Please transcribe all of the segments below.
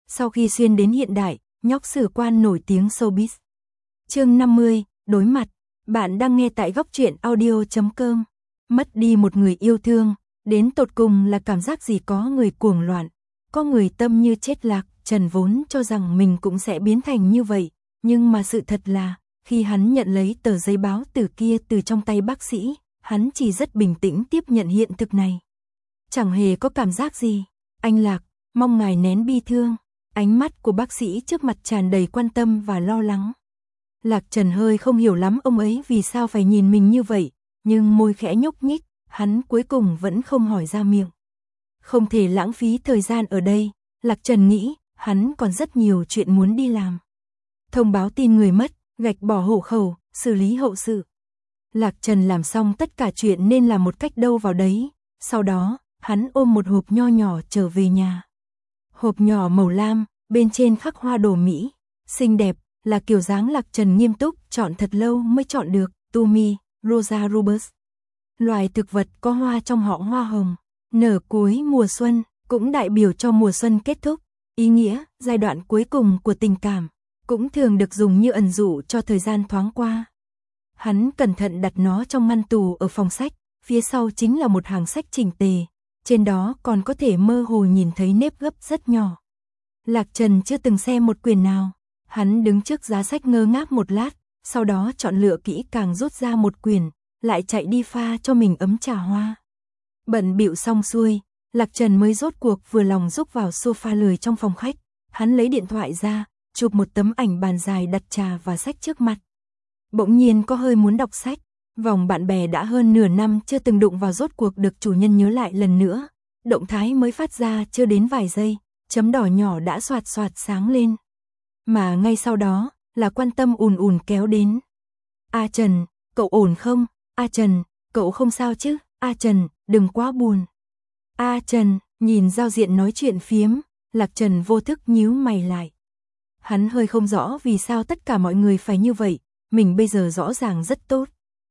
sau khi xuyên đến hiện đại, nhóc sử quan nổi tiếng showbiz. Chương 50, đối mặt. Bạn đang nghe tại góc truyện audio.com. Mất đi một người yêu thương, đến tột cùng là cảm giác gì? Có người cuồng loạn, có người tâm như chết lạc. Trần vốn cho rằng mình cũng sẽ biến thành như vậy, nhưng mà sự thật là, khi hắn nhận lấy tờ giấy báo tử kia từ trong tay bác sĩ, hắn chỉ rất bình tĩnh tiếp nhận hiện thực này. Chẳng hề có cảm giác gì. Anh Lạc, mong ngài nén bi thương. Ánh mắt của bác sĩ trước mặt tràn đầy quan tâm và lo lắng. Lạc Trần hơi không hiểu lắm ông ấy vì sao phải nhìn mình như vậy, nhưng môi khẽ nhúc nhích, hắn cuối cùng vẫn không hỏi ra miệng. Không thể lãng phí thời gian ở đây, Lạc Trần nghĩ, hắn còn rất nhiều chuyện muốn đi làm. Thông báo tin người mất, gạch bỏ hộ khẩu, xử lý hậu sự. Lạc Trần làm xong tất cả chuyện nên làm một cách đâu vào đấy, sau đó, hắn ôm một hộp nho nhỏ trở về nhà. Hộp nhỏ màu lam, bên trên khắc hoa đồ Mỹ, xinh đẹp, là kiểu dáng Lạc Trần nghiêm túc chọn thật lâu mới chọn được, Tumi, Rosa rubus. Loài thực vật có hoa trong họ hoa hồng, nở cuối mùa xuân, cũng đại biểu cho mùa xuân kết thúc, ý nghĩa, giai đoạn cuối cùng của tình cảm, cũng thường được dùng như ẩn dụ cho thời gian thoáng qua. Hắn cẩn thận đặt nó trong ngăn tủ ở phòng sách, phía sau chính là một hàng sách chỉnh tề, trên đó còn có thể mơ hồ nhìn thấy nếp gấp rất nhỏ. Lạc Trần chưa từng xem một quyển nào, hắn đứng trước giá sách ngơ ngác một lát, sau đó chọn lựa kỹ càng rút ra một quyển, lại chạy đi pha cho mình ấm trà hoa. Bận bịu xong xuôi, Lạc Trần mới rốt cuộc vừa lòng rúc vào sofa lười trong phòng khách, hắn lấy điện thoại ra, chụp một tấm ảnh bàn dài đặt trà và sách trước mặt. Bỗng nhiên có hơi muốn đọc sách, vòng bạn bè đã hơn nửa năm chưa từng đụng vào rốt cuộc được chủ nhân nhớ lại lần nữa. Động thái mới phát ra chưa đến vài giây, chấm đỏ nhỏ đã xoạt xoạt sáng lên. Mà ngay sau đó, là quan tâm ùn ùn kéo đến. A Trần, cậu ổn không? A Trần, cậu không sao chứ? A Trần, đừng quá buồn. A Trần, nhìn giao diện nói chuyện phiếm, Lạc Trần vô thức nhíu mày lại. Hắn hơi không rõ vì sao tất cả mọi người phải như vậy, mình bây giờ rõ ràng rất tốt.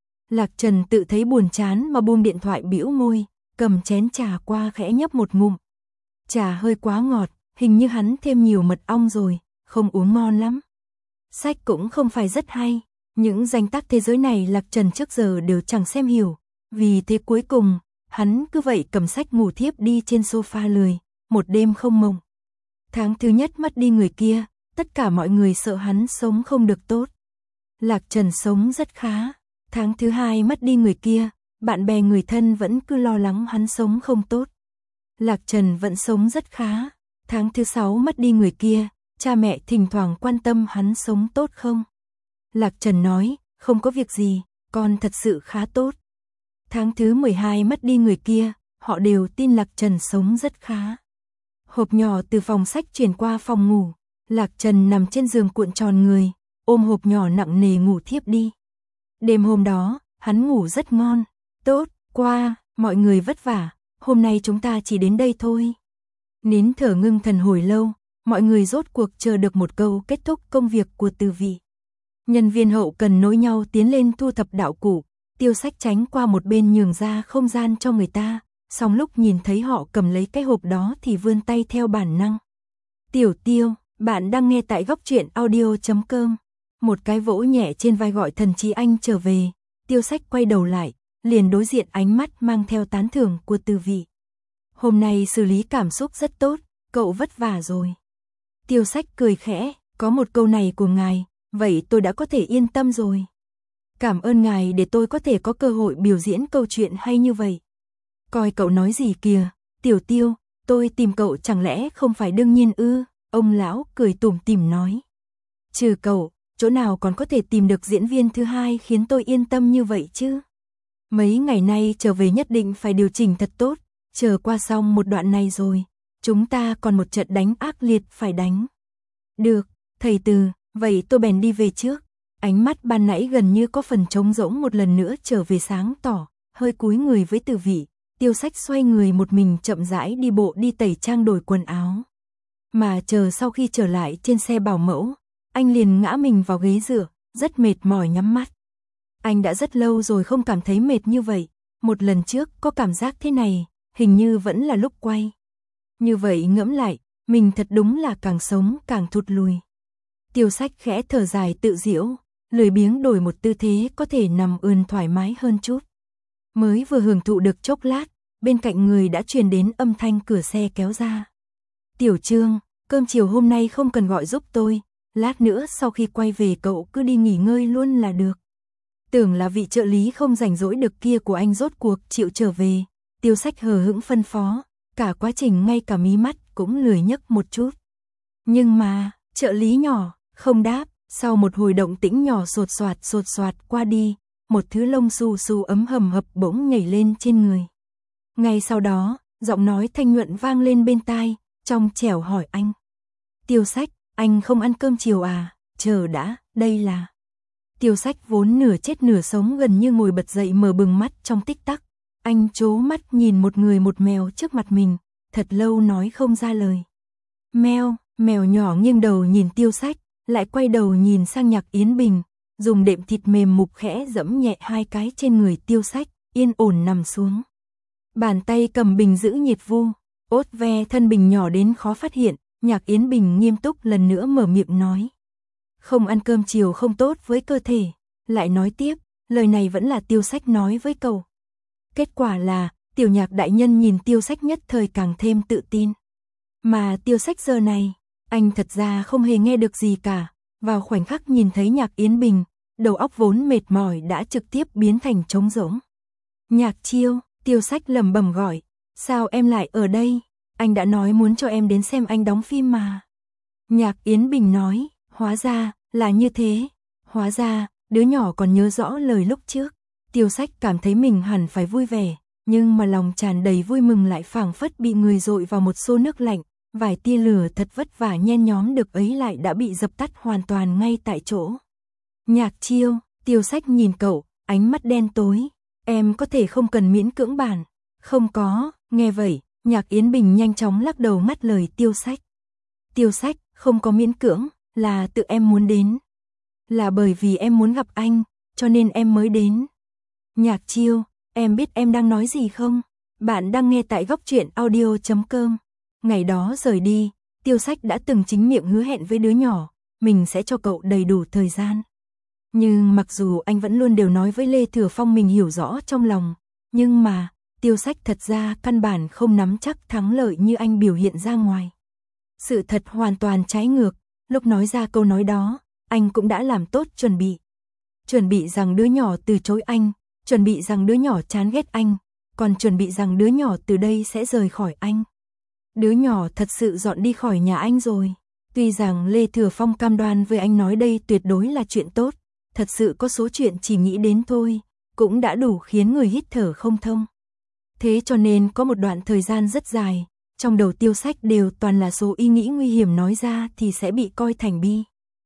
Lạc Trần tự thấy buồn chán mà buông điện thoại bĩu môi, cầm chén trà qua khẽ nhấp một ngụm. Trà hơi quá ngọt, hình như hắn thêm nhiều mật ong rồi, không uống ngon lắm. Sách cũng không phải rất hay, những danh tác thế giới này Lạc Trần trước giờ đều chẳng xem hiểu, vì thế cuối cùng, hắn cứ vậy cầm sách ngủ thiếp đi trên sofa lười, một đêm không mộng. Tháng thứ nhất mất đi người kia, tất cả mọi người sợ hắn sống không được tốt. Lạc Trần sống rất khá. Tháng thứ hai mất đi người kia, bạn bè người thân vẫn cứ lo lắng hắn sống không tốt. Lạc Trần vẫn sống rất khá. Tháng thứ 6 mất đi người kia, cha mẹ thỉnh thoảng quan tâm hắn sống tốt không. Lạc Trần nói, không có việc gì, con thật sự khá tốt. Tháng thứ 12 mất đi người kia, họ đều tin Lạc Trần sống rất khá. Hộp nhỏ từ phòng sách chuyển qua phòng ngủ, Lạc Trần nằm trên giường cuộn tròn người, ôm hộp nhỏ nặng nề ngủ thiếp đi. Đêm hôm đó, hắn ngủ rất ngon, tốt, qua, mọi người vất vả, hôm nay chúng ta chỉ đến đây thôi. Nín thở ngưng thần hồi lâu, mọi người rốt cuộc chờ được một câu kết thúc công việc của Từ Vị. Nhân viên hậu cần nối nhau tiến lên thu thập đạo cụ, Tiêu Sách tránh qua một bên nhường ra không gian cho người ta, song lúc nhìn thấy họ cầm lấy cái hộp đó thì vươn tay theo bản năng. Tiểu Tiêu, bạn đang nghe tại góc truyện audio.com. Một cái vỗ nhẹ trên vai gọi Thần Chí Anh trở về, Tiêu Sách quay đầu lại, liền đối diện ánh mắt mang theo tán thưởng của Từ Vị. Hôm nay xử lý cảm xúc rất tốt, cậu vất vả rồi. Tiêu Sách cười khẽ, có một câu này của ngài, vậy tôi đã có thể yên tâm rồi. Cảm ơn ngài để tôi có thể có cơ hội biểu diễn câu chuyện hay như vậy. Coi cậu nói gì kìa, Tiểu Tiêu, tôi tìm cậu chẳng lẽ không phải đương nhiên ư? Ông lão cười tủm tỉm nói. Trừ cậu, chỗ nào còn có thể tìm được diễn viên thứ hai khiến tôi yên tâm như vậy chứ? Mấy ngày nay trở về nhất định phải điều chỉnh thật tốt, chờ qua xong một đoạn này rồi, chúng ta còn một trận đánh ác liệt phải đánh. Được, thầy Từ, vậy tôi bèn đi về trước. Ánh mắt ban nãy gần như có phần trống rỗng một lần nữa trở về sáng tỏ, hơi cúi người với Từ Vị, Tiêu Sách xoay người một mình chậm rãi đi bộ đi tẩy trang đổi quần áo. Mà chờ sau khi trở lại trên xe bảo mẫu, anh liền ngã mình vào ghế dựa, rất mệt mỏi nhắm mắt. Anh đã rất lâu rồi không cảm thấy mệt như vậy, một lần trước có cảm giác thế này, hình như vẫn là lúc quay. Như vậy ngẫm lại, mình thật đúng là càng sống càng thụt lùi. Tiêu Sách khẽ thở dài tự giễu, lười biếng đổi một tư thế có thể nằm ươn thoải mái hơn chút. Mới vừa hưởng thụ được chốc lát, bên cạnh người đã truyền đến âm thanh cửa xe kéo ra. Tiểu Trương, cơm chiều hôm nay không cần gọi giúp tôi, lát nữa sau khi quay về cậu cứ đi nghỉ ngơi luôn là được. Tưởng là vị trợ lý không rảnh rỗi được kia của anh rốt cuộc chịu trở về, Tiêu Sách hờ hững phân phó, cả quá trình ngay cả mí mắt cũng lười nhấc một chút. Nhưng mà, trợ lý nhỏ, không đáp, sau một hồi động tĩnh nhỏ sột soạt qua đi, một thứ lông xù xù ấm hầm hập bỗng nhảy lên trên người. Ngay sau đó, giọng nói thanh nhuận vang lên bên tai, trong trẻo hỏi anh. Tiêu Sách, anh không ăn cơm chiều à, chờ đã, đây là... Tiêu Sách vốn nửa chết nửa sống gần như ngồi bật dậy mở bừng mắt trong tích tắc. Anh trố mắt nhìn một người một mèo trước mặt mình, thật lâu nói không ra lời. Mèo nhỏ nghiêng đầu nhìn Tiêu Sách, lại quay đầu nhìn sang Nhạc Yến Bình, dùng đệm thịt mềm mục khẽ dẫm nhẹ hai cái trên người Tiêu Sách, yên ổn nằm xuống. Bàn tay cầm bình giữ nhiệt vu, ốt ve thân bình nhỏ đến khó phát hiện, Nhạc Yến Bình nghiêm túc lần nữa mở miệng nói. Không ăn cơm chiều không tốt với cơ thể, lại nói tiếp, lời này vẫn là Tiêu Sách nói với cậu. Kết quả là, Tiểu Nhạc đại nhân nhìn Tiêu Sách nhất thời càng thêm tự tin. Mà Tiêu Sách giờ này, anh thật ra không hề nghe được gì cả, vào khoảnh khắc nhìn thấy Nhạc Yến Bình, đầu óc vốn mệt mỏi đã trực tiếp biến thành trống rỗng. Nhạc Chiêu, Tiêu Sách lẩm bẩm gọi, sao em lại ở đây, anh đã nói muốn cho em đến xem anh đóng phim mà. Nhạc Yến Bình nói, hóa ra, là như thế, hóa ra, đứa nhỏ còn nhớ rõ lời lúc trước. Tiêu Sách cảm thấy mình hẳn phải vui vẻ, nhưng mà lòng tràn đầy vui mừng lại phảng phất bị người dội vào một xô nước lạnh, vài tia lửa thật vất vả nhen nhóm được ấy lại đã bị dập tắt hoàn toàn ngay tại chỗ. Nhạc Chiêu, Tiêu Sách nhìn cậu, ánh mắt đen tối, em có thể không cần miễn cưỡng bản. Không có, nghe vậy, Nhạc Yến Bình nhanh chóng lắc đầu ngắt lời Tiêu Sách. Tiêu Sách, không có miễn cưỡng, là tự em muốn đến. Là bởi vì em muốn gặp anh, cho nên em mới đến. Nhạc Chiêu, em biết em đang nói gì không? Bạn đang nghe tại góc truyện audio.com. Ngày đó rời đi, Tiêu Sách đã từng chính miệng hứa hẹn với đứa nhỏ, mình sẽ cho cậu đầy đủ thời gian. Nhưng mặc dù anh vẫn luôn đều nói với Lê Thừa Phong mình hiểu rõ trong lòng, nhưng mà, Tiêu Sách thật ra căn bản không nắm chắc thắng lợi như anh biểu hiện ra ngoài. Sự thật hoàn toàn trái ngược, lúc nói ra câu nói đó, anh cũng đã làm tốt chuẩn bị. Chuẩn bị rằng đứa nhỏ từ chối anh, chuẩn bị rằng đứa nhỏ chán ghét anh, còn chuẩn bị rằng đứa nhỏ từ đây sẽ rời khỏi anh. Đứa nhỏ thật sự dọn đi khỏi nhà anh rồi. Tuy rằng Lê Thừa Phong cam đoan với anh nói đây tuyệt đối là chuyện tốt, thật sự có số chuyện chỉ nghĩ đến thôi, cũng đã đủ khiến người hít thở không thông. Thế cho nên có một đoạn thời gian rất dài, trong đầu Tiêu Sách đều toàn là số ý nghĩ nguy hiểm nói ra thì sẽ bị coi thành bi.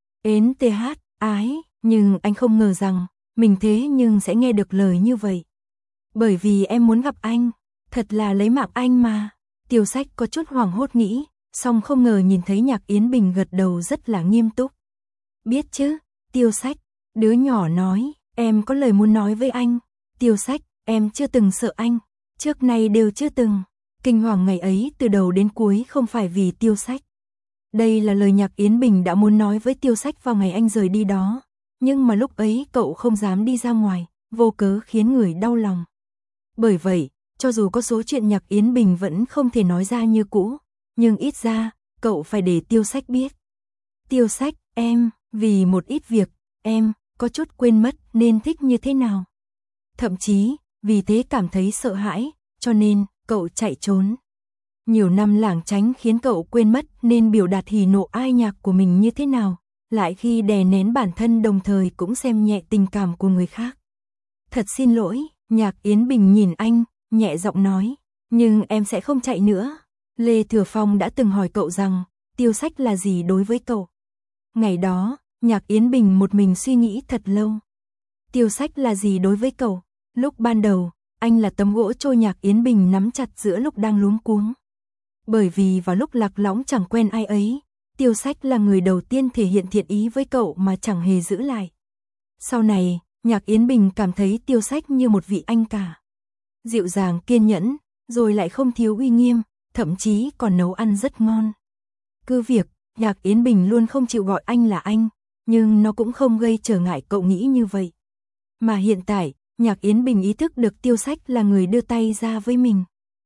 Ến TH, ái, nhưng anh không ngờ rằng, mình thế nhưng sẽ nghe được lời như vậy. Bởi vì em muốn gặp anh, thật là lấy mạng anh mà. Tiêu Sách có chút hoảng hốt nghĩ, song không ngờ nhìn thấy Nhạc Yến Bình gật đầu rất là nghiêm túc. Biết chứ, Tiêu Sách, đứa nhỏ nói, em có lời muốn nói với anh. Tiêu Sách, em chưa từng sợ anh, trước nay đều chưa từng. Kinh hoàng ngày ấy từ đầu đến cuối không phải vì Tiêu Sách. Đây là lời Nhạc Yến Bình đã muốn nói với Tiêu Sách vào ngày anh rời đi đó. Nhưng mà lúc ấy cậu không dám đi ra ngoài, vô cớ khiến người đau lòng. Bởi vậy, cho dù có số chuyện Nhạc Yến Bình vẫn không thể nói ra như cũ, nhưng ít ra, cậu phải để Tiêu Sách biết. Tiêu Sách, em, vì một ít việc, em, có chút quên mất nên thích như thế nào. Thậm chí, vì thế cảm thấy sợ hãi, cho nên, cậu chạy trốn. Nhiều năm lảng tránh khiến cậu quên mất nên biểu đạt hỉ nộ ai nhạc của mình như thế nào, lại khi đè nén bản thân đồng thời cũng xem nhẹ tình cảm của người khác. Thật xin lỗi, Nhạc Yến Bình nhìn anh, nhẹ giọng nói, nhưng em sẽ không chạy nữa. Lê Thừa Phong đã từng hỏi cậu rằng, Tiêu Sách là gì đối với cậu. Ngày đó, Nhạc Yến Bình một mình suy nghĩ thật lâu. Tiêu Sách là gì đối với cậu? Lúc ban đầu, anh là tấm gỗ trôi Nhạc Yến Bình nắm chặt giữa lúc đang luống cuống. Bởi vì vào lúc lạc lõng chẳng quen ai ấy, Tiêu Sách là người đầu tiên thể hiện thiện ý với cậu mà chẳng hề giữ lại. Sau này, Nhạc Yến Bình cảm thấy Tiêu Sách như một vị anh cả. Dịu dàng kiên nhẫn, rồi lại không thiếu uy nghiêm, thậm chí còn nấu ăn rất ngon. Cứ việc, Nhạc Yến Bình luôn không chịu gọi anh là anh, nhưng nó cũng không gây trở ngại cậu nghĩ như vậy. Mà hiện tại, Nhạc Yến Bình ý thức được Tiêu Sách là người đưa tay ra với mình.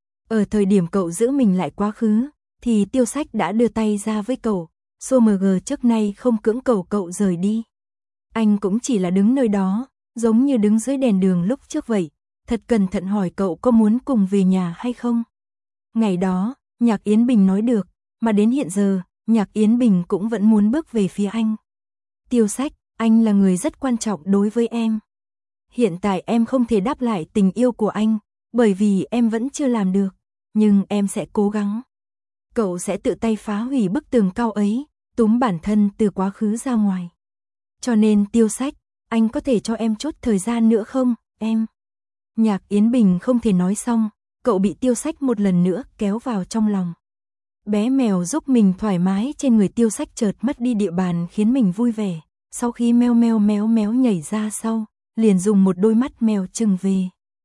Ở thời điểm cậu giữ mình lại quá khứ, thì Tiêu Sách đã đưa tay ra với cậu, SOMG trước nay không cưỡng cầu cậu rời đi. Anh cũng chỉ là đứng nơi đó, giống như đứng dưới đèn đường lúc trước vậy, thật cẩn thận hỏi cậu có muốn cùng về nhà hay không. Ngày đó, Nhạc Yến Bình nói được, mà đến hiện giờ, Nhạc Yến Bình cũng vẫn muốn bước về phía anh. Tiêu Sách, anh là người rất quan trọng đối với em. Hiện tại em không thể đáp lại tình yêu của anh, bởi vì em vẫn chưa làm được, nhưng em sẽ cố gắng. Cậu sẽ tự tay phá hủy bức tường cao ấy, túm bản thân từ quá khứ ra ngoài. Cho nên Tiêu Sách, anh có thể cho em chút thời gian nữa không, em? Nhạc Yến Bình không thể nói xong, cậu bị Tiêu Sách một lần nữa kéo vào trong lòng. Bé mèo giúp mình thoải mái trên người Tiêu Sách chợt mất đi địa bàn khiến mình vui vẻ. Sau khi meo meo méo méo nhảy ra sau, liền dùng một đôi mắt mèo trừng về.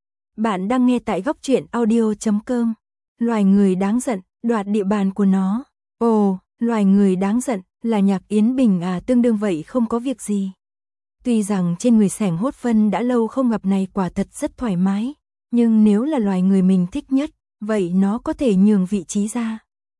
Bạn đang nghe tại góc truyện audio.com. Loài người đáng giận, đoạt địa bàn của nó. Ồ, loài người đáng giận là Nhạc Yến Bình à, tương đương vậy không có việc gì. Tuy rằng trên người Sẻng Hốt Phân đã lâu không gặp này quả thật rất thoải mái, nhưng nếu là loài người mình thích nhất, vậy nó có thể nhường vị trí ra.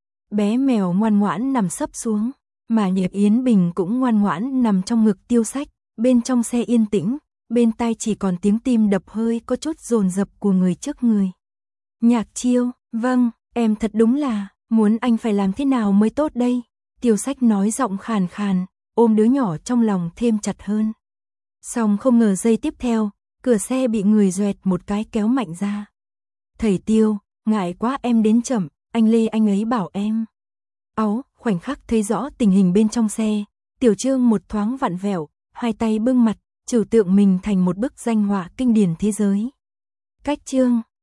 Bé mèo ngoan ngoãn nằm sấp xuống, mà Nhạc Yến Bình cũng ngoan ngoãn nằm trong ngực Tiêu Sách, bên trong xe yên tĩnh, bên tai chỉ còn tiếng tim đập hơi có chút dồn dập của người trước người. Nhạc Chiêu, vâng, em thật đúng là, muốn anh phải làm thế nào mới tốt đây? Tiêu Sách nói giọng khàn khàn, ôm đứa nhỏ trong lòng thêm chặt hơn. Xong không ngờ giây tiếp theo, cửa xe bị người doẹt một cái kéo mạnh ra. Thầy Tiêu, ngại quá em đến chậm, anh Lê anh ấy bảo em. Áu, khoảnh khắc thấy rõ tình hình bên trong xe, Tiểu Trương một thoáng vặn vẹo, hai tay bưng mặt, trừu tượng mình thành một bức danh họa kinh điển thế giới. Cách Trương,